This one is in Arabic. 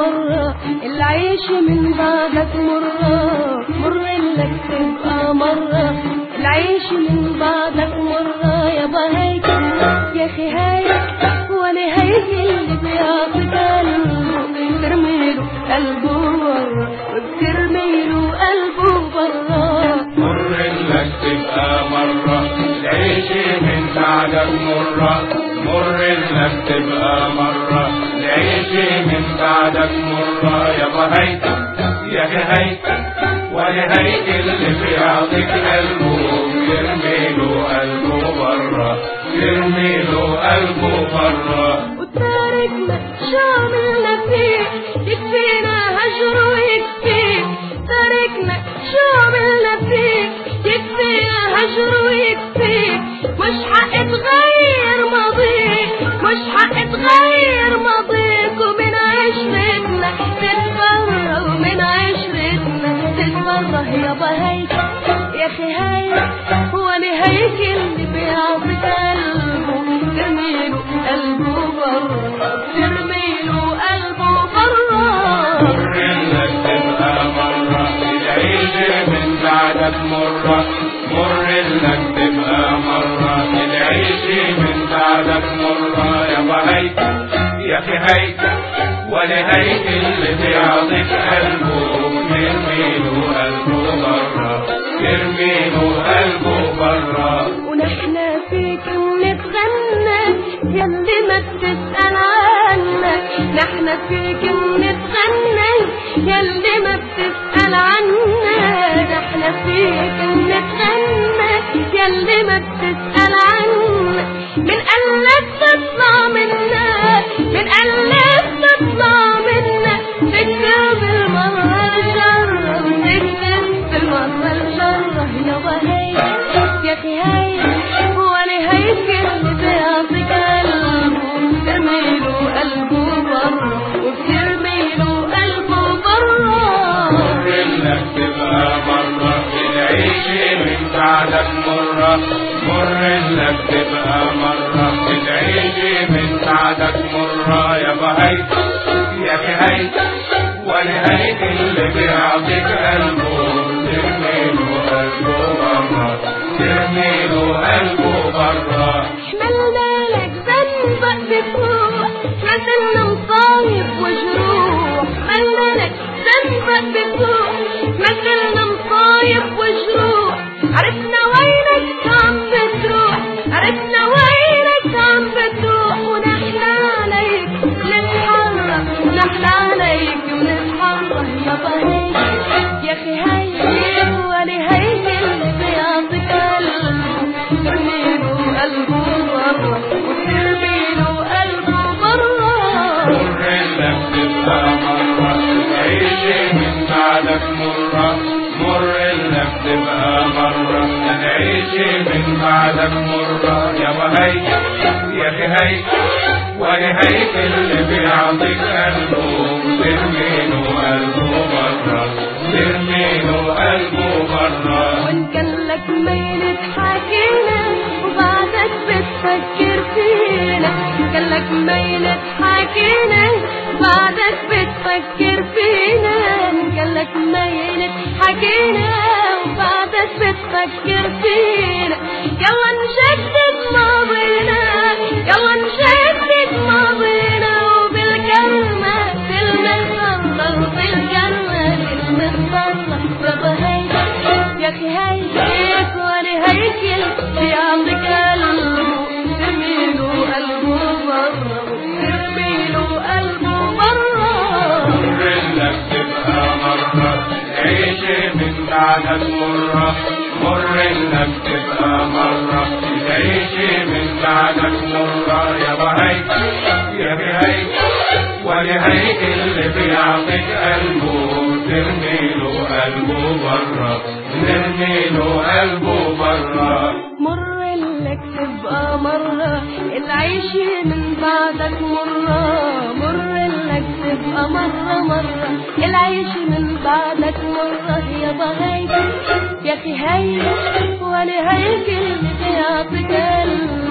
مرة، العيش من بعدك مرة، مر انك تبقى مرة، العيش من بعدك مرة. يابا هيك يا اخي هيك، ونهاية اللي بيعطي قلبه بترميله قلبه برا، وبترميله قلبه برا. مر انك تبقى مرة، العيش من بعدك مرة، مر انك تبقى مرة، العيش من بعدك مرة. يابا هيك يا اخي هيك، ونهاية اللي بيعطيك قلبه بترميله قلبه برا، بترميله قلبه برا. وتاركنا شو عملنا فيه، يكفينا هجر ويكفيك، تاركنا شو عملنا فيك، يكفينا هجر ويكفيك. مش حق تغير ماضيك، مش حق تغير ماضيك، ومن عشرتنا تتبرى، ومن عشرتنا تتبرى. يابا هيك يا اخي هيك، هو نهاية اللي بيعطي قلبه ترميله قلبه برا، ترميله قلبه برا. مر انك تبقى مرة، العيش من بعدك مرة، مر انك تبقى مرة، العيش من بعدك مرة. يابا هيك يا اخي هيك، ونهاية اللي بيعطيك قلبه ترميله قلبه برا، ترميله قلبه برا. ونحن فيك بنتغنى ياللي ما بتسأل عنك، نحن فيك بنتغنى ياللي ما بتسأل عنا، نحن فيك بنتغنى ياللي ما بتسأل عنا. من قلبك تطلع منا، من قلبك تطلع منا، تكتب بالمرة الجرة، وتكتب بالمرة الجرة. يابا هيك يا اخي هيك، ونهاية اللي بيعطي قلبه ترميله قلبه برا، وبترميله قلبه برا. مر انك تبقى مرة، العيش من بعدك مرة، مر انك تبقى مرة، العيش من بعدك مرة. يابا هيك يا اخي هيك، ونهاية اللي بيعطيك قلبه ترميله قلبه برا، ترميله قلبه برا. حملنا لك ذنبك بفوق، مثلنا مصايب وجروح، حملنا لك ذنبك بفوق، مثلنا مصايب وجروح. عرفنا وينك عم بتروح، عرفنا وينك عم بتروح، ونحن عليك نتحرك، ونحن عليك ونتحرك. يابا هيك يا اخي هيك، ونهاية اللي بيعطي قلبه ترميله قلبه برا، وترميله قلبه برا. مر انك تبقى مرة، العيش من بعدك مرة، مر انك تبقى مرة، العيش من بعدك مرة. يابا هيك يا اخي هيك، ونهاية اللي بيعطيك قلبه ترميله قلبه برا، ترميله قلبه برا. وان كان لك ميل تحاكينا، وبعدك بتفكر فينا، كان لك ميل تحاكينا، بعدك بتفكر فينا، كان لك ميل تحاكينا، وبعدك بتفكر فينا. يلا نجدد ماضينا، يلا نجدد ماضينا، وبالكلمة بالمصدر، بالكلمة بالمصدر. يابا هيك يا اخي هيك، ونهاية بيعطي قلبه ترميله قلبه برا، وترميله قلبه برا. مر انك تبقى مرة، العيش من بعدك مرة، مر انك تبقى مرة، العيش من بعدك مرة. يابا هيك يا اخي هيك، ونهاية اللي بيعطيك قلبه ترميله قلبه برا، ترميله قلبه برا. مر لك تبقى مرة، العيش من بعدك مرة، مر لك تبقى مرة مرة، العيش من بعدك مرة. يابا هيك يا اخي هيك، ونهاية اللي بيعطي قلبه